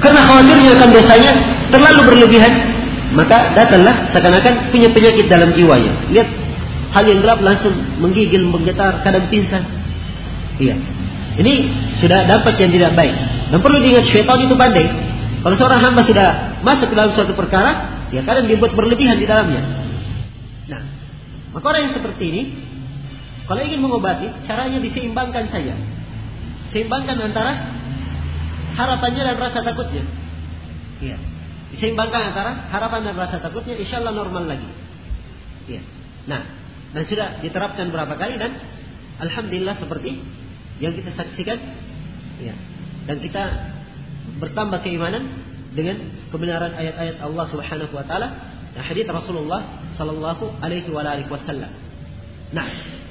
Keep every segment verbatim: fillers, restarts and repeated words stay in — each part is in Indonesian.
karena khawatirnya akan dosanya terlalu berlebihan, maka datanglah seakan-akan punya penyakit dalam jiwanya. Lihat hal yang gelap langsung menggigil, menggetar, kadang pingsan. Iya. Ini sudah dapat yang tidak baik. Dan perlu diingat, syaitan itu pandai. Kalau seorang hamba sudah masuk ke dalam suatu perkara, ya kadang dibuat berlebihan di dalamnya. Nah, maka orang yang seperti ini, kalau ingin mengobati, caranya diseimbangkan saja. Seimbangkan antara harapannya dan rasa takutnya. Iya. Diseimbangkan antara harapan dan rasa takutnya, insya Allah normal lagi. Iya. Nah, dan sudah diterapkan berapa kali dan alhamdulillah seperti yang kita saksikan. Iya. Dan kita bertambah keimanan dengan kebenaran ayat-ayat Allah Subhanahu wa taala dan hadits Rasulullah sallallahu alaihi wasallam. Nah,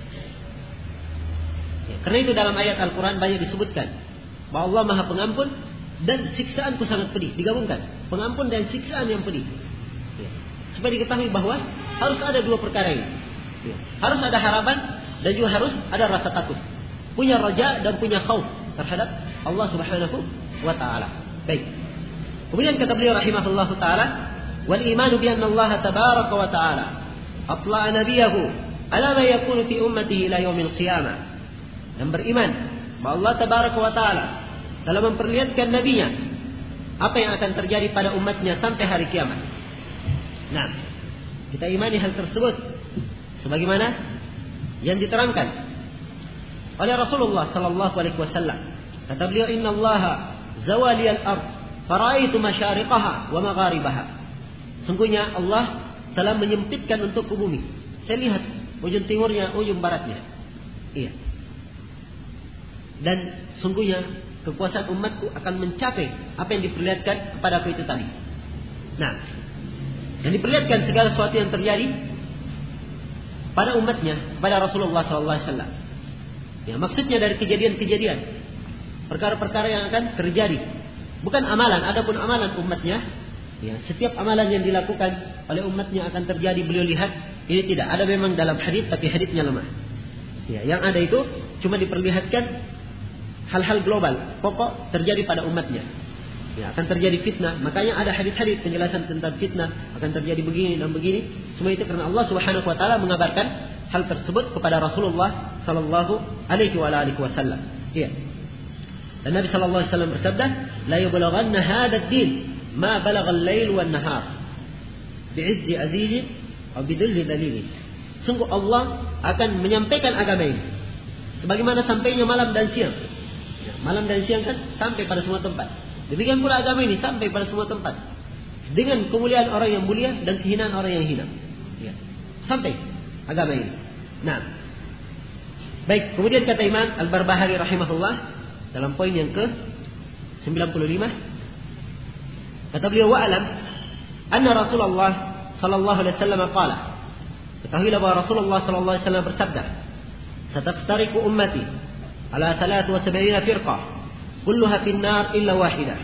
ya, karena itu dalam ayat Al-Quran banyak disebutkan bahwa Allah Maha Pengampun dan siksaanku sangat pedih, digabungkan pengampun dan siksaan yang pedih. Ya. Supaya diketahui bahwa harus ada dua perkara ini. Ya. Harus ada harapan dan juga harus ada rasa takut. Punya raja dan punya khauf terhadap Allah Subhanahu wa taala. Baik. Kemudian kata beliau rahimahullah taala, wal imanu bi anna Allah tabaraka wa taala atla'a nabiyahu ala ma yakunu fi ummatihi ila yaumil qiyamah. Dan beriman bahwa Allah tabaraka wa taala telah memperlihatkan nabinya apa yang akan terjadi pada umatnya sampai hari kiamat. Nah, kita imani hal tersebut sebagaimana yang diterangkan oleh Rasulullah sallallahu alaihi wasallam. Kata beliau, "Inna Allaha zawali al-ard, faraitu masyariqaha wa magharibaha." Sungguhnya Allah telah menyempitkan untuk bumi. Saya lihat ujung timurnya, ujung baratnya. Iya. Dan sungguhnya kekuasaan umatku akan mencapai apa yang diperlihatkan kepadaku itu tadi. Nah, yang diperlihatkan segala sesuatu yang terjadi pada umatnya, pada Rasulullah sallallahu alaihi wasallam. Ya, maksudnya dari kejadian-kejadian, perkara-perkara yang akan terjadi, bukan amalan. Adapun amalan umatnya, ya, setiap amalan yang dilakukan oleh umatnya akan terjadi. Beliau lihat ini tidak ada memang dalam hadits, tapi haditsnya lemah. Ya, yang ada itu cuma diperlihatkan hal-hal global, pokok terjadi pada umatnya. Ya, akan terjadi fitnah. Makanya ada hadits-hadits penjelasan tentang fitnah, akan terjadi begini dan begini. Semua itu karena Allah Subhanahu wa taala mengabarkan hal tersebut kepada Rasulullah sallallahu alaihi wasallam. Iya. Dan Nabi sallallahu alaihi wasallam bersabda, "La yublaghanna hadha ad-din ma balagha al-lail wan nahar bi'izzi aziz aw bidulli dalil." Sungguh Allah akan menyampaikan agama ini sebagaimana sampainya malam dan siang. Ya, malam dan siang kan sampai pada semua tempat. Demikian pula agama ini sampai pada semua tempat dengan kemuliaan orang yang mulia dan kehinaan orang yang hina. Ya. Sampai agama ini. Nah, baik. Kemudian kata Imam Al-Barbahari rahimahullah dalam poin yang ke sembilan puluh lima, kata beliau, wa'alam anna Rasulullah sallallahu alaihi wasallam qala, ketahuilah bahwa Rasulullah sallallahu alaihi wasallam bersabda, sataftariqu ummati ala thalath wa sab'ina firqah kulluha fin nar illa wahidah.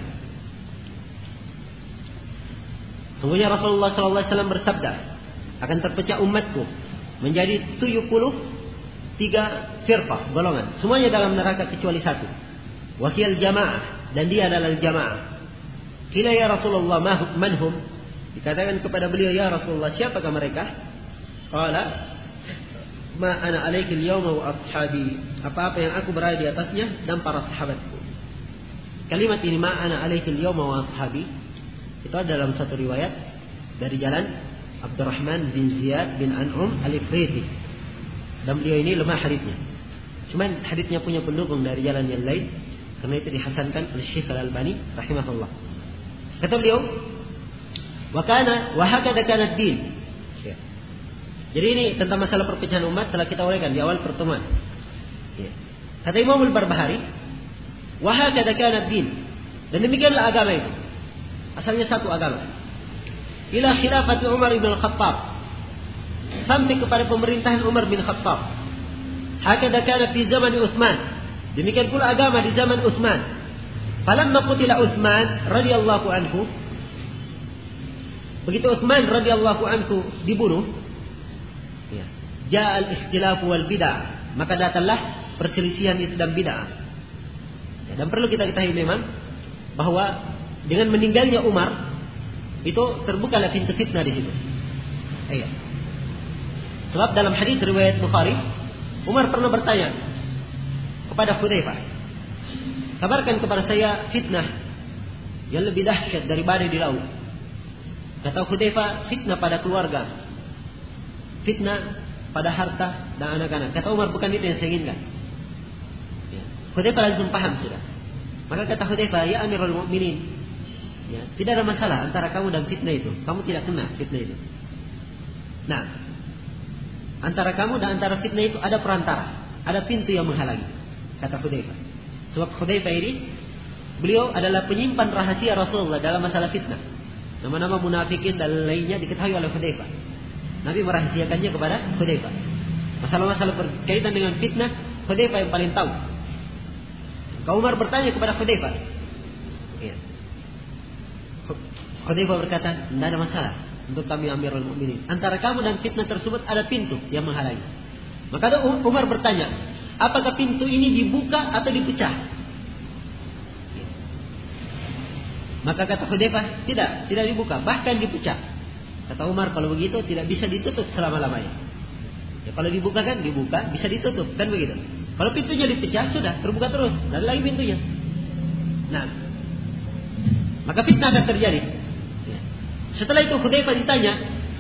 Sungguhnya Rasulullah sallallahu alaihi wasallam bersabda, akan terpecah umatku menjadi tujuh puluh tiga firqah, golongan, semuanya dalam neraka kecuali satu. Wakil jamaah, dan dia adalah jamaah. Kila ya Rasulullah manhum, dikatakan kepada beliau, ya Rasulullah, siapakah mereka? Qala ma ana alaikil yawma wa ashabi, apa-apa yang aku berada di atasnya dan para sahabatku. Kalimat ini ma ana alaikil yawma wa ashabi itu ada dalam satu riwayat dari jalan Abdurrahman bin Ziyad bin An'um al-Ifriti. Dan beliau ini lemah haditsnya. Cuman haditsnya punya pendukung dari jalan yang lain, karena itu dihasankan oleh Syekh Al-Albani rahimahullah. Kata beliau, wa kana wa hakada kana ad-din. Ya. Jadi ini tentang masalah perpecahan umat telah kita uraikan di awal pertemuan. Ya. Kata Imam Al-Barbahari, wa hakada kana ad-din. Dan demikianlah agama itu. Asalnya satu agama. Ila khilafati Umar bin Khattab, sampai kepada pemerintahan Umar bin Khattab. Hakada kana fi zaman Utsman, demikian pula agama di zaman Utsman. Falamma qutila Utsman radhiyallahu anhu, begitu Utsman radhiyallahu anhu dibunuh, ya, jaa al-ikhtilaf wal bid'ah, maka datanglah perselisihan itu dan bid'ah. Ya, dan perlu kita ketahui memang bahwa dengan meninggalnya Umar itu terbukalah pintu fitnah di situ. Iya. Sebab dalam hadis riwayat Bukhari, Umar pernah bertanya kepada Hudzaifah, kabarkan kepada saya fitnah yang lebih dahsyat dari badai di laut. Kata Hudzaifah, fitnah pada keluarga, fitnah pada harta dan anak-anak. Kata Umar, bukan itu yang saya inginkan. Ya. Hudzaifah langsung paham sudah. Maka kata Hudzaifah, ya Amirul Mukminin, ya, tidak ada masalah antara kamu dan fitnah itu. Kamu tidak kena fitnah itu. Nah, antara kamu dan antara fitnah itu ada perantara, ada pintu yang menghalangi. Kata Hudzaifah. Sebab Hudzaifah ini, beliau adalah penyimpan rahasia Rasulullah dalam masalah fitnah. Nama-nama munafikin dan lainnya diketahui oleh Hudzaifah. Nabi merahasiakannya kepada Hudzaifah. Masalah-masalah berkaitan dengan fitnah, Hudzaifah yang paling tahu. Kau Umar bertanya kepada Hudzaifah. Ya. Hudzaifah berkata, tidak ada masalah untuk kami Amirul Mukminin. Antara kamu dan fitnah tersebut ada pintu yang menghalangi. Maka Umar bertanya, apakah pintu ini dibuka atau dipecah? Ya. Maka kata Hudzaifah, tidak, tidak dibuka, bahkan dipecah. Kata Umar, kalau begitu tidak bisa ditutup selama-lamanya. Ya, kalau dibuka kan dibuka, bisa ditutup, kan begitu. Kalau pintunya dipecah, sudah terbuka terus, dan lagi pintunya. Nah, maka fitnah akan terjadi. Ya. Setelah itu Hudzaifah ditanya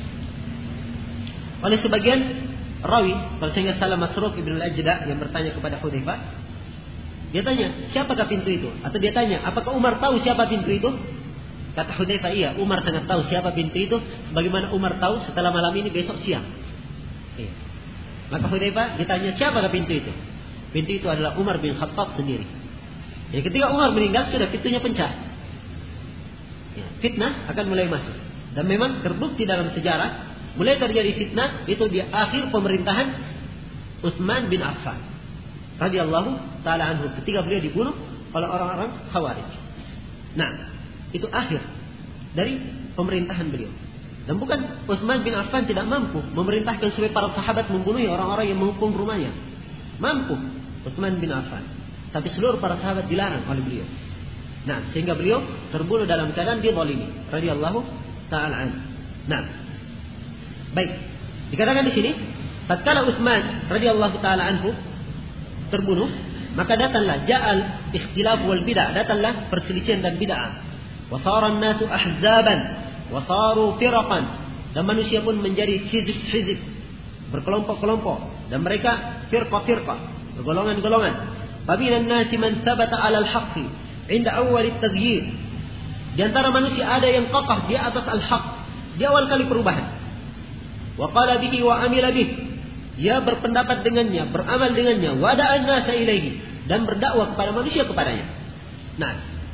oleh sebagian rawi, kalau saya ingat salah Masruq ibn al-Ajda yang bertanya kepada Hudzaifah. Dia tanya, siapakah pintu itu? Atau dia tanya, apakah Umar tahu siapa pintu itu? Kata Hudzaifah, iya, Umar sangat tahu siapa pintu itu, sebagaimana Umar tahu setelah malam ini besok siang. Iya. Maka Hudzaifah ditanya, siapakah pintu itu? Pintu itu adalah Umar bin Khattab sendiri. Ya, ketika Umar meninggal, sudah pintunya pecah. Ya, fitnah akan mulai masuk. Dan memang terbukti dalam sejarah, mulai terjadi fitnah itu di akhir pemerintahan Utsman bin Affan radhiyallahu taala anhu, ketika beliau dibunuh oleh orang-orang Khawarij. Nah, itu akhir dari pemerintahan beliau. Dan bukan Utsman bin Affan tidak mampu memerintahkan supaya para sahabat membunuh orang-orang yang menghukum rumahnya. Mampu Utsman bin Affan, tapi seluruh para sahabat dilarang oleh beliau. Nah, sehingga beliau terbunuh dalam keadaan dia zalimi radhiyallahu taala anhu. Nah, baik. Dikatakan di sini, tatkala Utsman radhiyallahu taala anhu terbunuh, maka datanglah ja'al ikhtilaf wal bid'ah, datanglah perselisihan dan bid'ah. Wa sara an-nasu ahzaban wa saru firaqan, dan manusia pun menjadi hizib-hizib, berkelompok-kelompok, dan mereka firqa-firqa, golongan-golongan. Fabinan nasi man thabata 'ala al-haqqi 'inda awwal at-taghyir. Di antara manusia ada yang kokoh di atas al-haq di awal kali perubahan. Wa qala bihi wa amila bihi. Dia berpendapat dengannya, beramal dengannya, wa da'an nasa ilaihi, dan berdakwah kepada manusia kepadanya. Nah,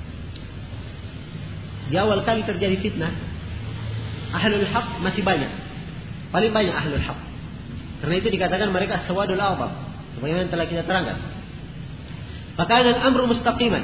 di awal kali terjadi fitnah, ahlul haq masih banyak. Paling banyak ahlul haq. Karena itu dikatakan mereka sawadul a'zam, sebagaimana telah kita terangkan. Maka al-amru mustaqiman.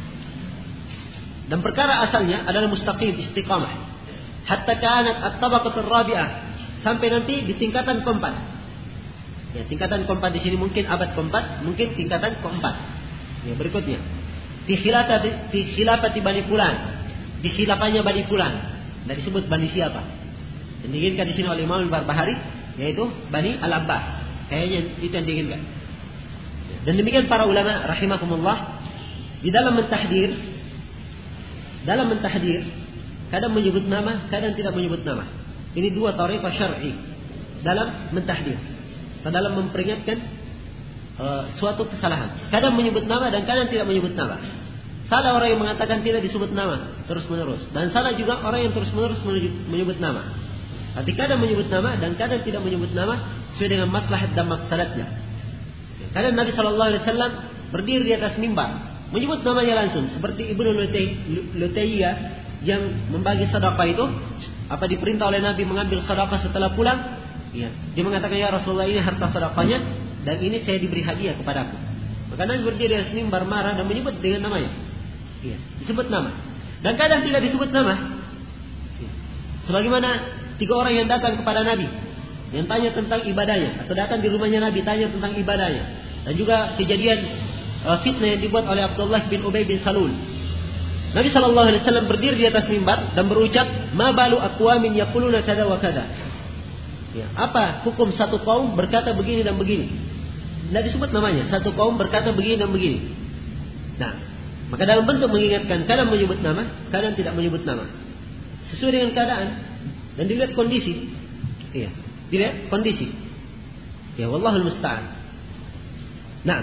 Dan perkara asalnya adalah mustaqim, istiqamah. Hatta kanat at-tabaqatur rabi'ah, sampai nanti di tingkatan keempat. Ya, tingkatan keempat di sini mungkin abad keempat, mungkin tingkatan keempat. Ya, berikutnya. Di khilafati di khilafati Bani Fulan. Di khilafahnya Bani Fulan. Tidak disebut Bani siapa. Yang diinginkan di sini oleh Imam Al-Barbahari yaitu Bani Al-Abbas. Kayaknya itu yang diinginkan. Dan demikian para ulama rahimakumullah di dalam mentahdir dalam mentahdir kadang menyebut nama, kadang tidak menyebut nama. Ini dua tariqah syar'i dalam mentahdir, dalam memperingatkan uh, suatu kesalahan. Kadang menyebut nama dan kadang tidak menyebut nama. Salah orang yang mengatakan tidak disebut nama terus menerus, dan salah juga orang yang terus menerus menyebut nama. Tapi kadang menyebut nama dan kadang tidak menyebut nama sesuai dengan maslahat dan maksadatnya. Kadang Nabi Shallallahu Alaihi Wasallam berdiri di atas mimbar menyebut namanya langsung, seperti Ibnu Lutayyah yang membagi sedekah itu, apa diperintah oleh Nabi mengambil sedekah setelah pulang. Ya, dia mengatakan, ya Rasulullah, ini harta sedekahnya dan ini saya diberi hadiah kepadaku. Maka Nabi berdiri di atas mimbar marah dan menyebut dengan namanya. Ya, disebut nama. Dan kadang tidak disebut nama. Ya. Sebagaimana tiga orang yang datang kepada Nabi, yang tanya tentang ibadahnya, atau datang di rumahnya Nabi tanya tentang ibadahnya. Dan juga kejadian uh, fitnah yang dibuat oleh Abdullah bin Ubay bin Salul. Nabi sallallahu alaihi wasallam berdiri di atas mimbar dan berucap, "Ma balu aqwamin yaquluna kada wa kada." Ya, apa hukum satu kaum berkata begini dan begini? Tidak disebut namanya, satu kaum berkata begini dan begini. Nah, maka dalam bentuk mengingatkan, kadang menyebut nama, kadang tidak menyebut nama. Sesuai dengan keadaan dan dilihat kondisi. Iya, dilihat kondisi. Ya, wallahul musta'an. Nah,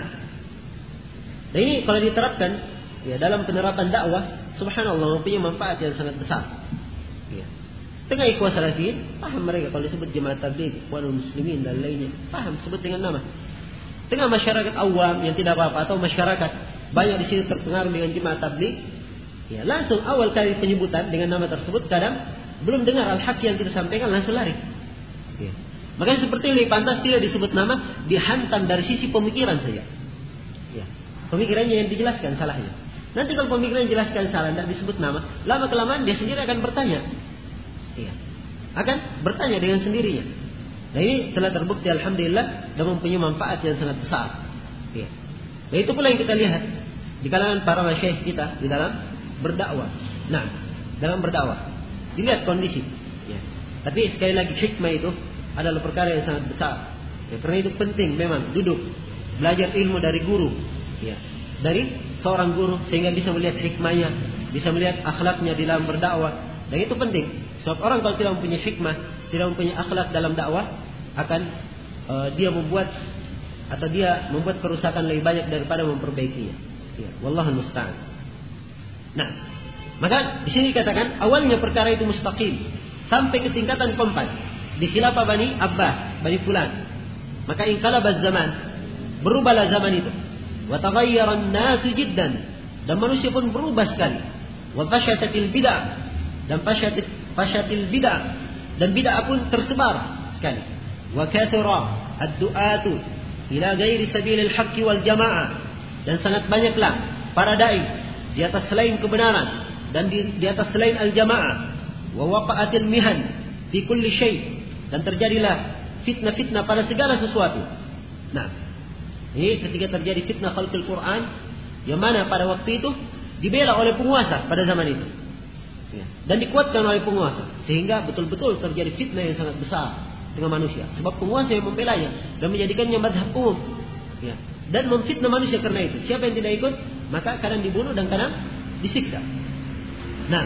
nah ini kalau diterapkan ya dalam penerapan dakwah, subhanallah mempunyai manfaat yang sangat besar. Ya. Tengah ikhwah salafiyin, paham mereka kalau disebut jemaah tabligh, ikhwanul muslimin dan lainnya, paham sebut dengan nama. Tengah masyarakat awam yang tidak apa-apa atau masyarakat banyak di sini terpengaruh dengan jemaah tabligh, ya langsung awal kali penyebutan dengan nama tersebut kadang belum dengar al-haq yang kita sampaikan langsung lari. Ya. Makanya seperti ini pantas tidak disebut nama, dihantam dari sisi pemikiran saja. Ya. Pemikirannya yang dijelaskan salahnya. Nanti kalau pemikiran dijelaskan salah tidak disebut nama, lama kelamaan dia sendiri akan bertanya. Ya. Akan bertanya dengan sendirinya. Nah ini telah terbukti alhamdulillah dan mempunyai manfaat yang sangat besar. Ya. Nah itu pula yang kita lihat di kalangan para masyayikh kita di dalam berdakwah. Nah, dalam berdakwah dilihat kondisi. Ya. Tapi sekali lagi hikmah itu adalah perkara yang sangat besar. Ya, karena itu penting memang duduk belajar ilmu dari guru. Ya. Dari seorang guru sehingga bisa melihat hikmahnya, bisa melihat akhlaknya di dalam berdakwah. Dan itu penting. Sebab orang kalau tidak mempunyai hikmah, tidak mempunyai akhlak dalam dakwah, akan uh, dia membuat atau dia membuat kerusakan lebih banyak daripada memperbaikinya. Ya, wallahul musta'an. Nah, maka di sini dikatakan awalnya perkara itu mustaqim sampai ke tingkatan keempat di khilafah Bani Abbas, Bani Fulan. Maka inqalaba zaman, berubahlah zaman itu. Wa taghayyara an-nasu jiddan, dan manusia pun berubah sekali. Wa fashatil bid'ah, dan fashatil fashatil bid'ah, dan bid'ah pun tersebar sekali. Wa kathura ad-du'atu ila ghairi sabilil haqqi wal jamaah, dan sangat banyaklah para dai di atas selain kebenaran dan di, di atas selain al-jamaah. Wa waqa'atil mihan fi kulli syai', dan terjadilah fitnah-fitnah pada segala sesuatu. Nah, ini ketika terjadi fitnah khalqul Quran yang mana pada waktu itu dibela oleh penguasa pada zaman itu. Ya, dan dikuatkan oleh penguasa sehingga betul-betul terjadi fitnah yang sangat besar dengan manusia, sebab penguasa yang membelanya dan menjadikannya madhab umum, ya, dan memfitnah manusia karena itu. Siapa yang tidak ikut maka kadang dibunuh dan kadang disiksa. Nah,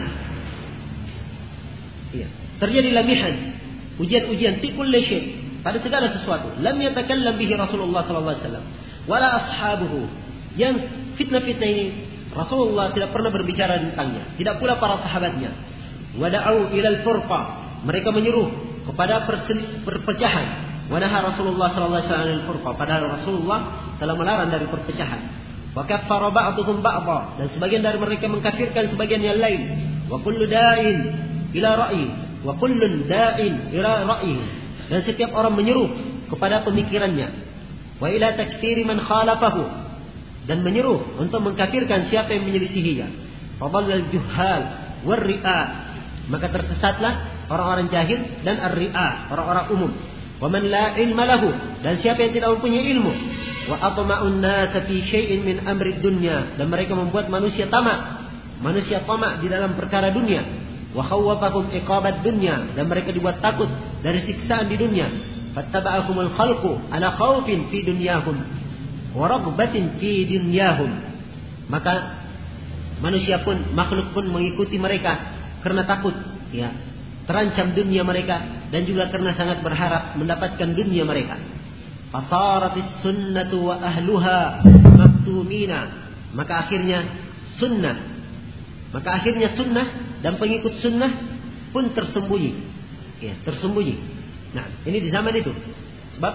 ya, terjadilah mihan, ujian-ujian fi kulli syai', pada segala sesuatu. Lam yatakallam bihi Rasulullah sallallahu alaihi wasallam wala ashabuhu, yang fitnah-fitnah ini Rasulullah tidak pernah berbicara tentangnya, tidak pula para sahabatnya. Wada'u ilal furqa, mereka menyuruh kepada perpecahan. Wanaha Rasulullah sallallahu alaihi wasallam al-furqa, padahal Rasulullah telah melarang dari perpecahan. Wa kaffara ba'dhum ba'dha, dan sebagian dari mereka mengkafirkan sebagian yang lain. Wa kullu da'in ila ra'yi, wa kullun da'in ila ra'yi, dan setiap orang menyeru kepada pemikirannya. Wa ila takfiri man khalafahu, dan menyeru untuk mengkafirkan siapa yang menyelisihinya. Fadallal juhal war ri'a, maka tersesatlah orang-orang jahil dan ar-ri'a, orang-orang umum. Wa man la ilma lahu, dan siapa yang tidak mempunyai ilmu. Wa atma'un nas fi syai'in min amri dunya, dan mereka membuat manusia tamak, manusia tamak di dalam perkara dunia. Wa khawwafakum iqabat dunya, dan mereka dibuat takut dari siksaan di dunia. Fattaba'akumul khalqu ala khawfin fi dunyahum wa raghbatin fi dunyahum, maka manusia pun, makhluk pun mengikuti mereka karena takut, ya, terancam dunia mereka, dan juga karena sangat berharap mendapatkan dunia mereka. Fasaratis sunnatu wa ahluha maktumina, maka akhirnya sunnah, maka akhirnya sunnah dan pengikut sunnah pun tersembunyi, ya, tersembunyi. Nah, ini di zaman itu, sebab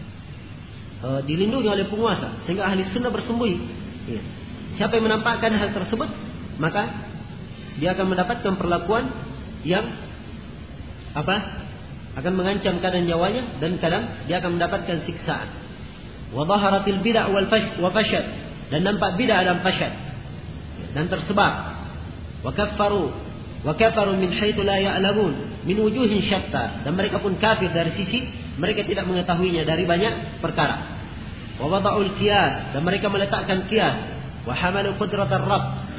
e, dilindungi oleh penguasa sehingga ahli sunnah bersembunyi. Ya. Siapa yang menampakkan hal tersebut, maka dia akan mendapatkan perlakuan yang apa? Akan mengancam kadang nyawanya, dan kadang dia akan mendapatkan siksaan. Wa dhaharatil bid'ah wal fashad, dan nampak bid'ah dan fashad, dan tersebar. Wa kaffaru wa kafaru min haitsu la ya'lamun min wujuhin syatta, dan mereka pun kafir dari sisi mereka tidak mengetahuinya dari banyak perkara. Wa wada'ul qiyas, dan mereka meletakkan qiyas. Wa hamalu qudratar rabb,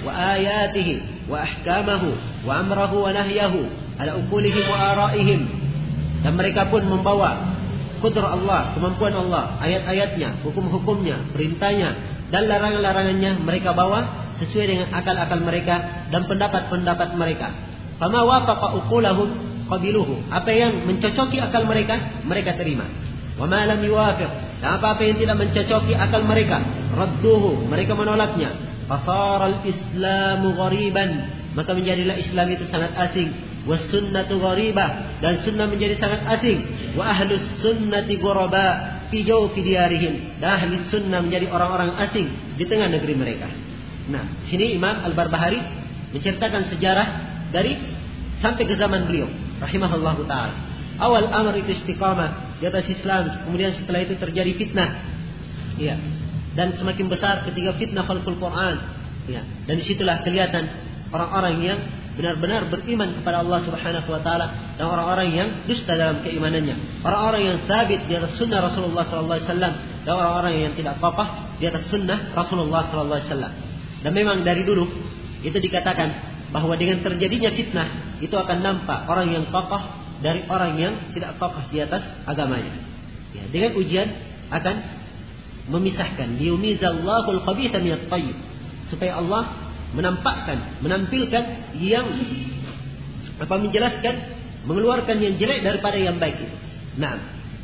wa ayatihi wa ahkamahu wa amrahu wa nahyahu ala uqulihim wa araihim. Dan mereka pun membawa kudrah Allah, kemampuan Allah, ayat-ayatnya, hukum-hukumnya, perintahnya dan larangan-larangannya mereka bawa sesuai dengan akal-akal mereka dan pendapat-pendapat mereka. Fama wafaqa uqulahum qabiluhu. Apa yang mencocoki akal mereka, mereka terima. Wa ma lam yuwafiq. Dan apa-apa yang tidak mencocoki akal mereka, radduhu, mereka menolaknya. Fasara al-islamu ghariban. Maka menjadilah Islam itu sangat asing. Was sunnatu gharibah. Dan sunnah menjadi sangat asing. Wa ahlus sunnati ghuraba fi jawfi diyarihim. Dan ahli sunnah menjadi orang-orang asing di tengah negeri mereka. Nah, sini Imam Al-Barbahari menceritakan sejarah dari sampai ke zaman beliau rahimahullahu taala. Awal amr itu istiqamah di atas Islam, kemudian setelah itu terjadi fitnah. Ya. Dan semakin besar ketika fitnah khalqul Quran. Ya. Dan disitulah kelihatan orang-orang yang benar-benar beriman kepada Allah Subhanahu wa taala dan orang-orang yang dusta dalam keimanannya. Orang-orang yang sabit di atas sunnah Rasulullah sallallahu alaihi wasallam dan orang-orang yang tidak kokoh di atas sunnah Rasulullah sallallahu alaihi wasallam. Dan memang dari dulu itu dikatakan bahwa dengan terjadinya fitnah itu akan nampak orang yang kokoh dari orang yang tidak kokoh di atas agamanya. Ya, dengan ujian akan memisahkan. Liyumizallahu al-khabitha minat thayyib. Supaya Allah menampakkan, menampilkan yang apa menjelaskan, mengeluarkan yang jelek daripada yang baik itu. Nah.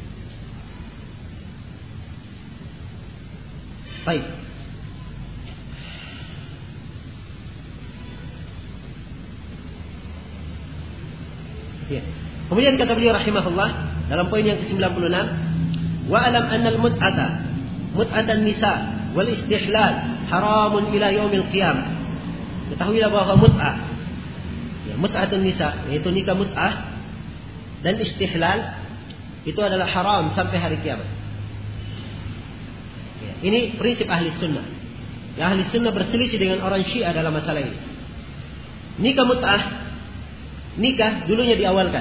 Baik. Ya. Kemudian kata beliau rahimahullah dalam poin yang ke sembilan puluh enam, wa alam anna al-mut'ata mut'atan nisa wal istihlal haramun ila yaumil qiyamah. Ketahuilah bahwa mut'ah, ya, mut'atun nisa yaitu nikah mut'ah dan istihlal itu adalah haram sampai hari kiamat. Ya, ini prinsip ahli sunnah. Ya, ahli sunnah berselisih dengan orang Syiah dalam masalah ini. Nikah mut'ah, nikah dulunya diawalkan,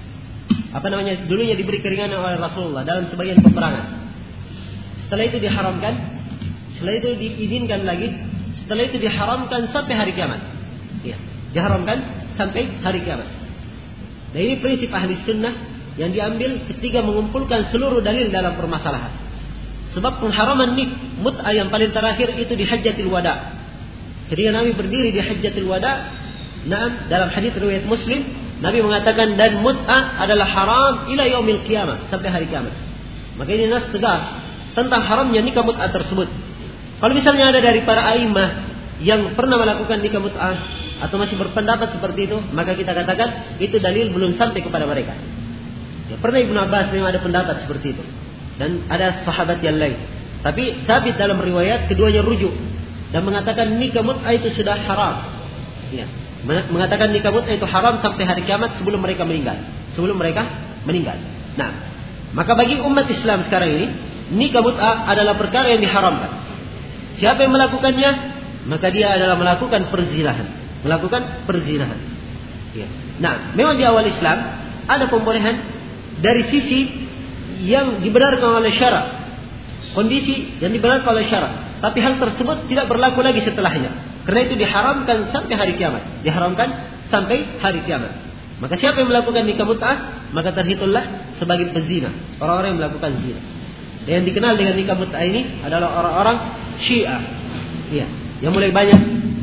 apa namanya, dulunya diberi keringanan oleh Rasulullah dalam sebagian peperangan. Setelah itu diharamkan, setelah itu diizinkan lagi, setelah itu diharamkan sampai hari kiamat. Ya, diharamkan sampai hari kiamat. Nah, ini prinsip ahli sunnah yang diambil ketika mengumpulkan seluruh dalil dalam permasalahan. Sebab pengharaman nik mut'ah yang paling terakhir itu di Hajjatul Wada. Ketika Nabi berdiri di Hajjatul Wada, nah, dalam hadis riwayat Muslim, Nabi mengatakan dan mut'ah adalah haram ila yaumil qiyamah, sampai hari kiamat. Maka ini nas tegas tentang haramnya nikah mut'ah tersebut. Kalau misalnya ada dari para a'immah yang pernah melakukan nikah mut'ah atau masih berpendapat seperti itu, maka kita katakan itu dalil belum sampai kepada mereka. Ya, pernah Ibnu Abbas memang ada pendapat seperti itu. Dan ada sahabat yang lain. Tapi sabit dalam riwayat keduanya rujuk dan mengatakan nikah mut'ah itu sudah haram. Ya, mengatakan nikah mut'ah itu haram sampai hari kiamat sebelum mereka meninggal. Sebelum mereka meninggal. Nah, maka bagi umat Islam sekarang ini, nikah mut'ah adalah perkara yang diharamkan. Siapa yang melakukannya, maka dia adalah melakukan perzinahan, melakukan perzinahan. Ya. Nah, memang di awal Islam ada pembolehan dari sisi yang dibenarkan oleh syarak, kondisi yang dibenarkan oleh syarak, tapi hal tersebut tidak berlaku lagi setelahnya. Karena itu diharamkan sampai hari kiamat, diharamkan sampai hari kiamat. Maka siapa yang melakukan nikah mut'ah, maka terhitunglah sebagai pezina, orang-orang yang melakukan zina. Dan yang dikenal dengan nikah mut'ah ini adalah orang-orang Syiah, ya, yang mulai banyak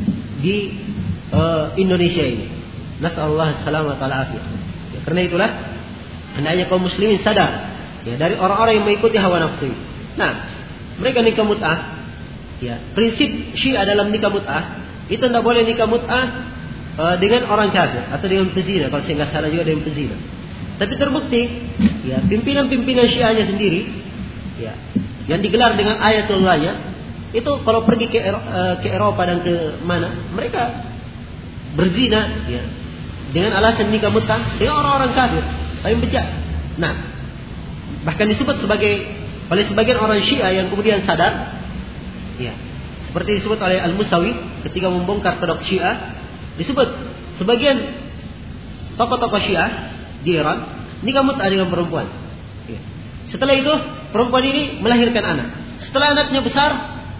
di uh, Indonesia ini. Nasallahu salamata wal afiyah. Ya, karena itulah hendaknya kaum muslimin sadar, ya, dari orang-orang yang mengikuti hawa nafsu. Nah, mereka nikah mut'ah, ya, prinsip Syiah dalam nikah mut'ah itu tidak boleh nikah mut'ah uh, dengan orang kafir atau dengan pezina. Kalau saya nggak salah juga dengan pezina. Tapi terbukti, ya, pimpinan-pimpinan Syiahnya sendiri, ya, yang digelar dengan ayatullahnya, itu kalau pergi ke, uh, ke Eropa dan ke mana, mereka berzina, ya, dengan alasan nikah mut'ah dengan orang-orang kafir, paling bejat. Nah, bahkan disebut sebagai oleh sebagian orang Syiah yang kemudian sadar, ya, seperti disebut oleh Al-Musawi ketika membongkar kedok Syiah, disebut sebagian tokoh-tokoh Syiah di Iran nikah mut'ah dengan perempuan. Ya. Setelah itu perempuan ini melahirkan anak. Setelah anaknya besar,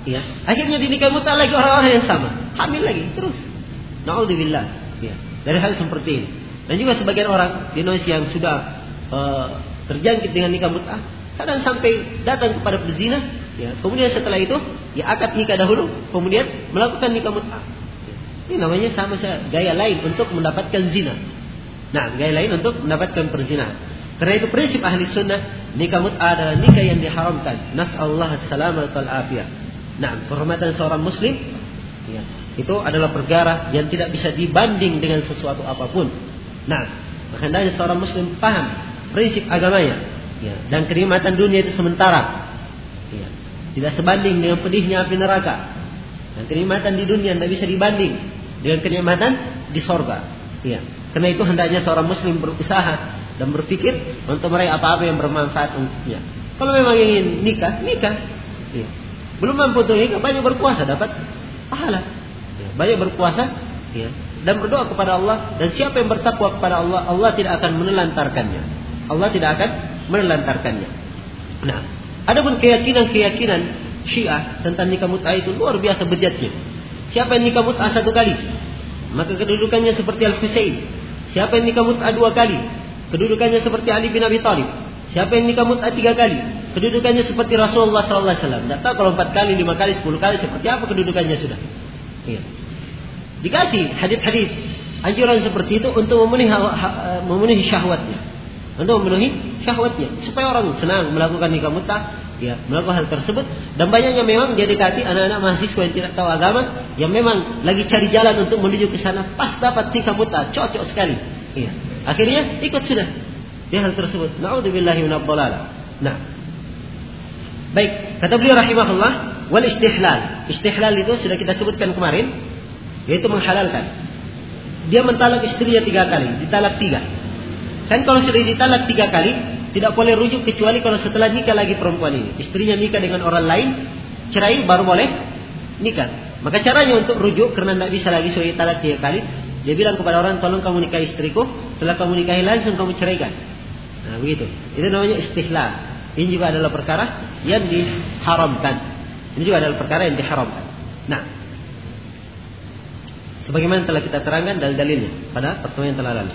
ya. Akhirnya dinikah muta lagi orang-orang yang sama, hamil lagi terus. Naudzubillah, ya. Dari hal seperti ini. Dan juga sebagian orang di Indonesia yang sudah uh, terjangkit dengan nikah mut'ah, kadang sampai datang kepada pezina, ya. Kemudian setelah itu, ya akad nikah dahulu, kemudian melakukan nikah mut'ah. Ya. Ini namanya sama saja gaya lain untuk mendapatkan zina. Nah, gaya lain untuk mendapatkan perzinahan. Karena itu prinsip ahli sunnah, nikah mut'ah adalah nikah yang diharamkan. Nas'allahu as-salamata wal afiyah. Nah, penghormatan seorang muslim, ya, itu adalah perkara yang tidak bisa dibanding dengan sesuatu apapun. Nah, hendaknya seorang muslim paham prinsip agamanya, ya, dan kenikmatan dunia itu sementara, ya, tidak sebanding dengan pedihnya api neraka. Dan kenikmatan di dunia tidak bisa dibanding dengan kenikmatan di sorga, ya. Karena itu hendaknya seorang muslim berusaha dan berpikir untuk meraih apa-apa yang bermanfaat untuknya. Kalau memang ingin nikah, nikah, ya. Belum mampu untuk nikah, banyak berpuasa dapat pahala, ya. Banyak berpuasa, ya, dan berdoa kepada Allah. Dan siapa yang bertakwa kepada Allah, Allah tidak akan menelantarkannya. Allah tidak akan menelantarkannya. Nah, adapun keyakinan-keyakinan Syiah tentang nikah mut'ah itu luar biasa bejatnya. Siapa yang nikah mut'ah satu kali, maka kedudukannya seperti Al-Husain. Siapa yang nikah mut'ah dua kali, kedudukannya seperti Ali bin Abi Thalib. Siapa yang nikah mut'ah tiga kali, kedudukannya seperti Rasulullah sallallahu alaihi wasallam. Tidak tahu kalau empat kali, lima kali, sepuluh kali seperti apa kedudukannya sudah. Iya. Dikasih hadis-hadis anjuran seperti itu untuk memenuhi memenuhi syahwatnya, untuk memenuhi syahwatnya, supaya orang senang melakukan nikah mut'ah, ya, melakukan hal tersebut. Dan banyaknya memang dia dekati anak-anak mahasiswa yang tidak tahu agama, yang memang lagi cari jalan untuk menuju ke sana, pas dapat nikah mut'ah, cocok sekali. Iya. Akhirnya ikut sudah di hal tersebut. Na'udzubillahi minadh dhalalah. Nah, baik, kata beliau rahimahullah, wal istihlal. Istihlal itu sudah kita sebutkan kemarin, yaitu menghalalkan. Dia mentalak istrinya tiga kali, ditalak tiga. Kan kalau sudah ditalak tiga kali, tidak boleh rujuk kecuali kalau setelah nikah lagi perempuan ini. Istrinya nikah dengan orang lain, cerai baru boleh nikah. Maka caranya untuk rujuk, karena tidak bisa lagi sudah ditalak tiga kali, dia bilang kepada orang, tolong kamu nikahi istriku, setelah kamu nikahi langsung kamu ceraikan. Nah begitu. Itu namanya istihlal. Ini juga adalah perkara yang diharamkan. Ini juga adalah perkara yang diharamkan. Nah, sebagaimana telah kita terangkan dalil-dalilnya pada pertemuan yang telah lalu.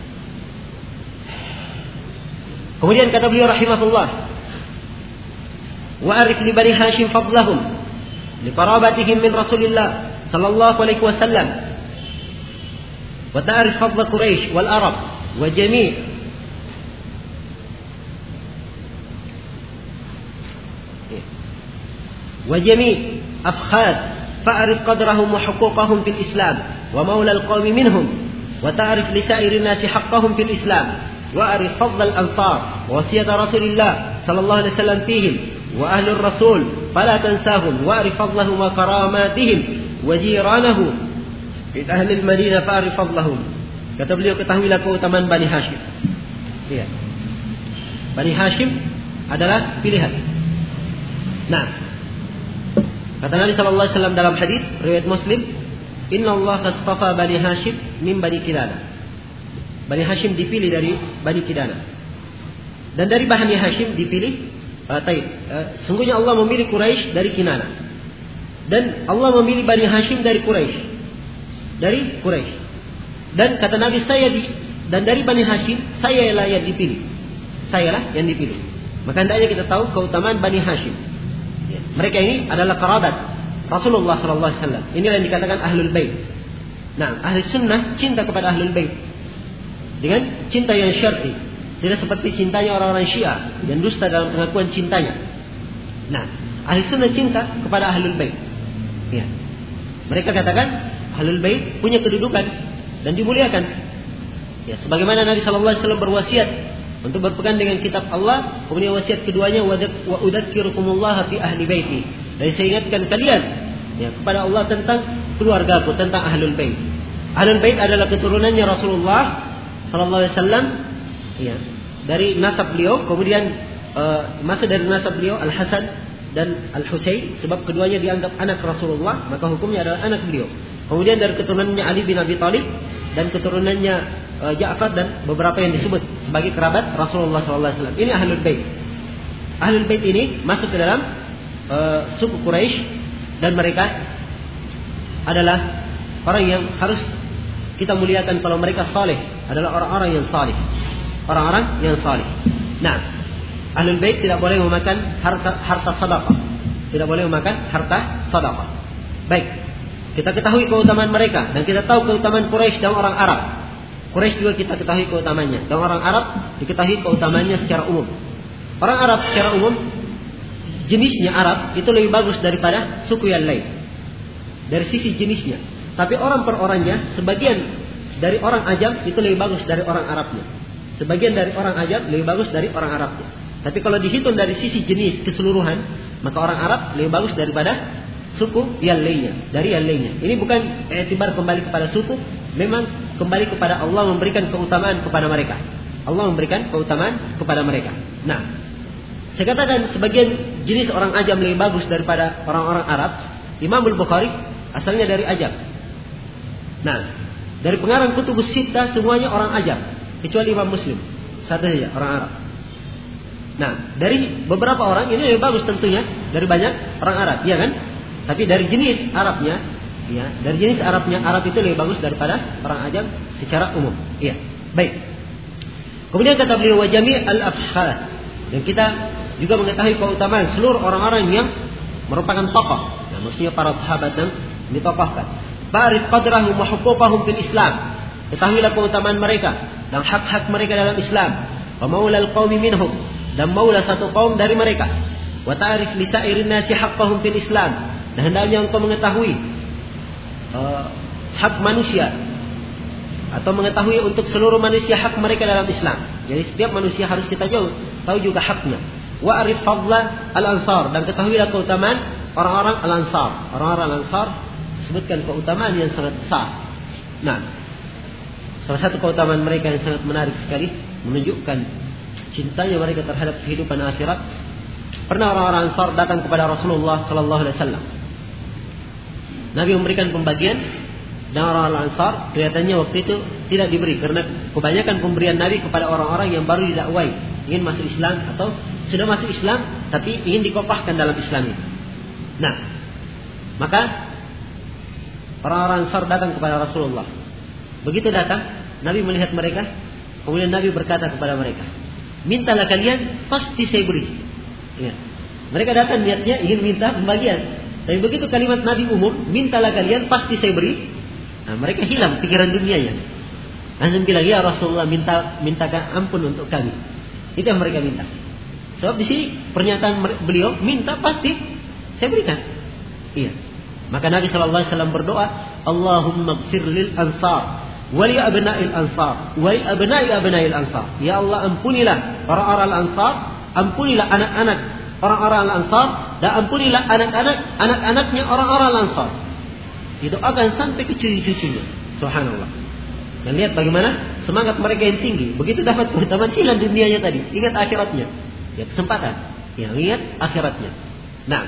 Kemudian kata beliau rahimahullah, wa arif li bani Hashim fadlahum li qarabatihim min Rasulillah sallallahu alaihi wasallam wa ta'rif fadl Quraisy wal Arab wa jami' wa jami' afkhad fa'rif qadrahum wa huquqahum fil Islam wa maula al-qawmi minhum wa ta'rif li sa'iri an-nasi haqqahum fil Islam وأعرف فضل الأنصار ووصية رسول الله صلى الله عليه وسلم فيهم وأهل الرسول فلا تنساهم وأعرف فضلهم وكراماتهم وجيرانه من أهل المدينة فأعرف فضلهم. Kata beliau, ketahuilah keutamaan Bani Hashim. Iya. Bani Hashim adalah pilihan. Nah, kata Nabi sallallahu alaihi wasallam dalam hadis riwayat Muslim, Inna Allah astafa Bani Hashim min Bani Kinanah. Bani Hashim dipilih dari Bani Kinanah. Dan dari Bani Hashim dipilih uh, taib, uh, sungguhnya Allah memilih Quraisy dari Kinanah. Dan Allah memilih Bani Hashim dari Quraisy. Dari Quraisy. Dan kata Nabi, saya di, dan dari Bani Hashim saya lah yang dipilih. Saya lah yang dipilih. Maka hendaknya kita tahu keutamaan Bani Hashim. Ya. Mereka ini adalah kerabat Rasulullah sallallahu alaihi wasallam. Inilah yang dikatakan Ahlul Bait. Nah, ahli sunnah cinta kepada Ahlul Bait dengan cinta yang syar'i, tidak seperti cintanya orang-orang Syiah yang dusta dalam pengakuan cintanya. Nah, ahli sunnah cinta kepada Ahlul Bait. Ya. Mereka katakan Ahlul Bait punya kedudukan dan dimuliakan. Ya, sebagaimana Nabi sallallahu alaihi wasallam berwasiat untuk berpegang dengan kitab Allah, kemudian wasiat keduanya wa udzakkirukumullah fi ahli baiti. Dan saya ingatkan kalian, ya, kepada Allah tentang keluargaku, tentang Ahlul Bait. Ahlul Bait adalah keturunannya Rasulullah sallallahu alaihi wasallam, ya, dari nasab beliau, kemudian uh, masuk dari nasab beliau Al Hasan dan Al Husain, sebab keduanya dianggap anak Rasulullah, maka hukumnya adalah anak beliau. Kemudian dari keturunannya Ali bin Abi Thalib dan keturunannya uh, Ja'far dan beberapa yang disebut sebagai kerabat Rasulullah sallallahu alaihi wasallam. Ini Ahlul Bait. Ahlul Bait ini masuk ke dalam uh, suku Quraisy dan mereka adalah orang yang harus kita muliakan kalau mereka saleh, adalah orang-orang yang saleh. Orang-orang yang saleh. Nah, Ahlul Bait tidak boleh memakan harta harta sedekah. Tidak boleh memakan harta sedekah. Baik. Kita ketahui keutamaan mereka dan kita tahu keutamaan Quraisy dan orang Arab. Quraisy juga kita ketahui keutamaannya dan orang Arab diketahui keutamaannya secara umum. Orang Arab secara umum jenisnya Arab itu lebih bagus daripada suku yang lain dari sisi jenisnya. Tapi orang per orangnya, sebagian dari orang Ajam itu lebih bagus dari orang Arabnya. Sebagian dari orang Ajam lebih bagus dari orang Arabnya. Tapi kalau dihitung dari sisi jenis keseluruhan, maka orang Arab lebih bagus daripada suku yang lainnya, dari yang lainnya. Ini bukan i'tibar kembali kepada suku, memang kembali kepada Allah memberikan keutamaan kepada mereka. Allah memberikan keutamaan kepada mereka. Nah, saya katakan sebagian jenis orang Ajam lebih bagus daripada orang-orang Arab. Imam Al-Bukhari asalnya dari Ajam. Nah, dari pengarang Kutubus Sittah semuanya orang Ajam, kecuali Imam Muslim satu saja orang Arab. Nah, dari beberapa orang ini lebih bagus tentunya dari banyak orang Arab, ya kan? Tapi dari jenis Arabnya, ya, dari jenis Arabnya, Arab itu lebih bagus daripada orang Ajam secara umum. Iya, baik. Kemudian kata beliau wa jami' al-afhad. Dan kita juga mengetahui keutamaan seluruh orang-orang yang merupakan tokoh. Nah, maksudnya para sahabat yang ditokohkan. Ba'rif qadrahum wa huquqahum fil Islam. Ketahuilah keutamaan mereka dan hak-hak mereka dalam Islam. Wa maula al-qaumi minhum, dan maula satu kaum dari mereka. Wa ta'rif li sa'irin nasi haqqahum fil Islam. Dan hendaknya engkau mengetahui uh, hak manusia atau mengetahui untuk seluruh manusia hak mereka dalam Islam. Jadi setiap manusia harus kita jauh tahu juga haknya. Wa arif fadla al-ansar, dan ketahuilah keutamaan orang-orang al-ansar. Orang-orang al-ansar sebutkan keutamaan yang sangat besar. Nah, salah satu keutamaan mereka yang sangat menarik sekali, menunjukkan cintanya mereka terhadap kehidupan akhirat. Pernah orang-orang Ansar datang kepada Rasulullah sallallahu alaihi wasallam. Nabi memberikan pembagian dan orang-orang Ansar kelihatannya waktu itu tidak diberi karena kebanyakan pemberian Nabi kepada orang-orang yang baru didakwai, ingin masuk Islam atau sudah masuk Islam tapi ingin dikokohkan dalam Islam itu. Nah, maka orang-orang Ansar datang kepada Rasulullah. Begitu datang, Nabi melihat mereka, kemudian Nabi berkata kepada mereka, "Mintalah kalian, pasti saya beri." Ya. Mereka datang niatnya ingin minta pembagian. Tapi begitu kalimat Nabi umum, mintalah kalian pasti saya beri. Nah, mereka hilang pikiran dunianya. Langsung bilang, ya Rasulullah, minta mintakan ampun untuk kami. Itu yang mereka minta. Sebab di sini pernyataan beliau, minta pasti saya berikan. Iya. Maka Nabi Shallallahu Alaihi Wasallam berdoa, Allahumma gfir lil ansar, wali abna'il ansar, wali abna'i abna'il ansar. Ya Allah, ampunilah orang-orang ansar, ampunilah anak-anak orang-orang Ansar, dan ampunilah anak-anak anak-anaknya orang-orang Ansar. Didoakan sampai ke cucu-cucunya. Subhanallah. Dan lihat bagaimana semangat mereka yang tinggi. Begitu dapat keutamaan, hilang dunianya tadi, ingat akhiratnya. Ya, kesempatan. Ya, ingat akhiratnya. Nah,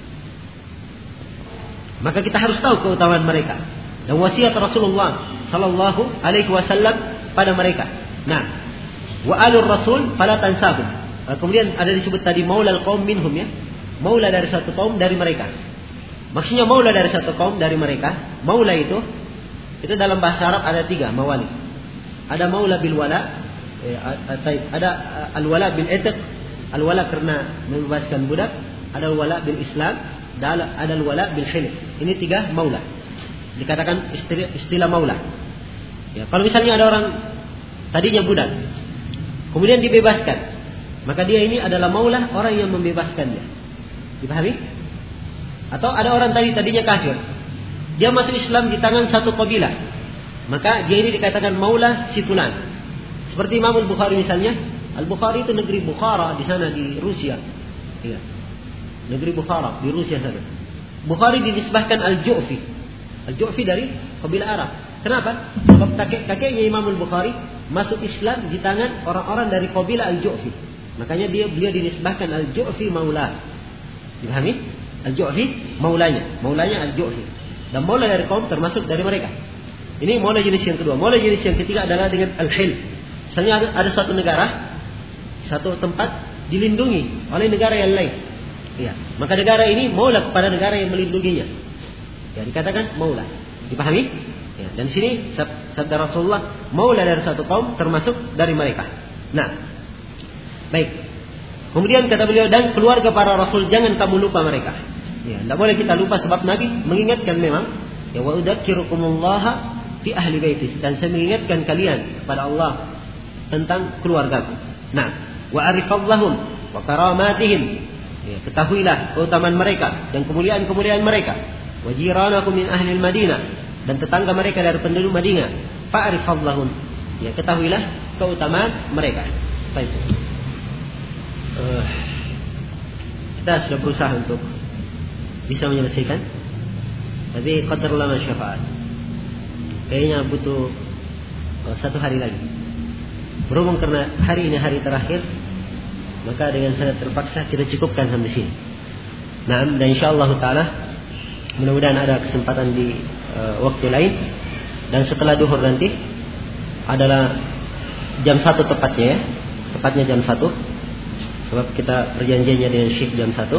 maka kita harus tahu keutamaan mereka dan wasiat Rasulullah sallallahu alaihi wasallam pada mereka. Nah, wa alur rasul fala tansabun. Kemudian ada disebut tadi maula al-qaum minhum, ya. Maula dari satu kaum dari mereka. Maksudnya maula dari satu kaum dari mereka. Maula itu itu dalam bahasa Arab ada tiga mawali. Ada maula bil wala, eh, ada al-wala bil itq, al-wala karena membebaskan budak, ada wala bil Islam, dan ada al-wala bil hilf. Ini tiga maula. Dikatakan istilah, istilah maula. Ya, kalau misalnya ada orang tadinya budak, kemudian dibebaskan, maka dia ini adalah maula, orang yang membebaskannya. Dipahami? Atau ada orang tadi tadinya kafir, dia masuk Islam di tangan satu kabilah, maka dia ini dikatakan maula si fulan. Seperti Imam Al-Bukhari misalnya. Al-Bukhari itu negeri Bukhara di sana di Rusia. Ya. Negeri Bukhara di Rusia sana. Bukhari dinisbahkan Al-Ju'fi. Al-Ju'fi dari kabilah Arab. Kenapa? Sebab kakek-kakeknya Imam Al-Bukhari masuk Islam di tangan orang-orang dari kabilah Al-Ju'fi. Makanya dia beliau dinisbahkan Al-Ju'fi maula. Dipahami? Al-Ju'fi maulanya, maulanya Al-Ju'fi. Dan maula dari kaum termasuk dari mereka. Ini maula jenis yang kedua. Maula jenis yang ketiga adalah dengan Al-Hilf. Misalnya ada, ada suatu negara, satu tempat dilindungi oleh negara yang lain. Ya, maka negara ini maula kepada negara yang melindunginya. Ya, dikatakan maula. Dipahami? Ya, dan di sini sabda Rasulullah, maula dari satu kaum termasuk dari mereka. Nah, baik. Kemudian kata beliau, dan keluarga para Rasul jangan kamu lupa mereka. Ya, tidak boleh kita lupa sebab Nabi mengingatkan memang. Ya, wa udzakirukumullaha fi ahli baiti, dan saya mengingatkan kalian kepada Allah tentang keluargaku. Nah, wa arifallahum wa karamatihim. Ya, ketahuilah keutamaan mereka dan kemuliaan-kemuliaan mereka. Wa jiranakum min ahli Madinah, dan tetangga mereka dari penduduk Madinah. Fa'rifallahum. Ya, ketahuilah keutamaan mereka. Baik. Uh, kita sudah berusaha untuk bisa menyelesaikan, tapi qadar lama syafaat. Kayaknya butuh uh, satu hari lagi. Berhubung karena hari ini hari terakhir, maka dengan sangat terpaksa kita cukupkan sampai sini. Nah, dan insyaallah taala mudah-mudahan ada kesempatan di uh, waktu lain. Dan setelah duhur nanti adalah jam satu tepatnya ya. Tepatnya jam satu. Sebab kita perjanjiannya dengan Syekh jam satu.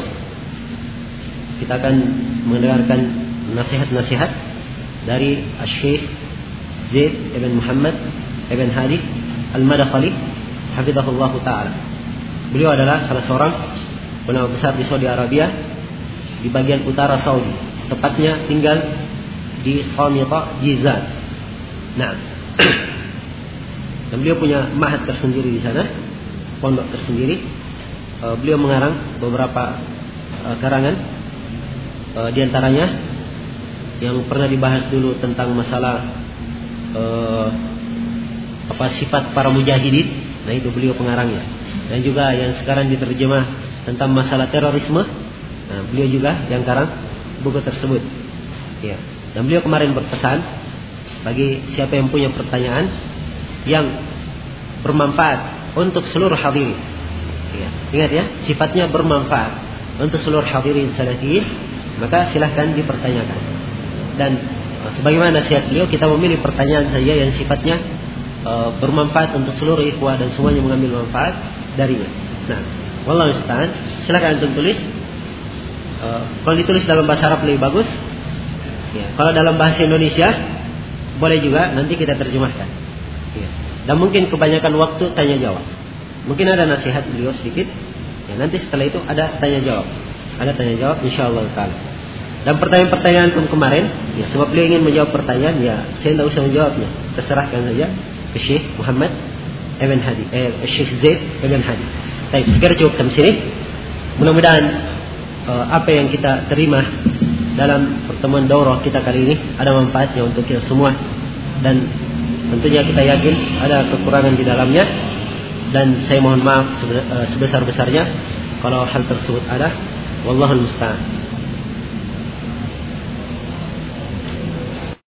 Kita akan mendengarkan nasihat-nasihat dari Syekh Zaid ibn Muhammad ibn Hadi Al-Madkhali hafizahullah taala. Beliau adalah salah seorang ulama besar di Saudi Arabia, di bagian utara Saudi, tepatnya tinggal di Samita Jizan. Nah, dan beliau punya ma'had tersendiri di sana, pondok tersendiri. Uh, beliau mengarang beberapa uh, karangan, uh, di antaranya yang pernah dibahas dulu tentang masalah uh, apa sifat para mujahidin. Nah, itu beliau pengarangnya. Dan juga yang sekarang diterjemah tentang masalah terorisme, nah, beliau juga yang karang buku tersebut. Ya. Dan beliau kemarin berpesan bagi siapa yang punya pertanyaan yang bermanfaat untuk seluruh hadirin. Ya. Ingat ya, sifatnya bermanfaat untuk seluruh hadirin salafiyin, maka silahkan dipertanyakan. Dan sebagaimana nasihat beliau, kita memilih pertanyaan saja yang sifatnya uh, bermanfaat untuk seluruh ikhwah dan semuanya mengambil manfaat darinya. Nah, wallahu musta'an. Silakan antum tulis. Uh, kalau ditulis dalam bahasa Arab lebih bagus. Ya, kalau dalam bahasa Indonesia boleh juga, nanti kita terjemahkan. Ya. Dan mungkin kebanyakan waktu tanya jawab. Mungkin ada nasihat beliau sedikit. Ya, nanti setelah itu ada tanya jawab. Ada tanya jawab insyaallah taala. Dan pertanyaan-pertanyaan antum kemarin, ya, sebab beliau ingin menjawab pertanyaan, ya saya tidak usah menjawabnya. Terserahkan saja ke Syekh Muhammad Ibn Hadi, eh, Syekh Zaid Ibn Hadi. Baik, sekarang cukup sampai sini. Mudah-mudahan uh, apa yang kita terima dalam pertemuan daurah kita kali ini ada manfaatnya untuk kita semua. Dan tentunya kita yakin ada kekurangan di dalamnya. Dan saya mohon maaf sebesar-besarnya kalau hal tersebut ada. Wallahul musta'an.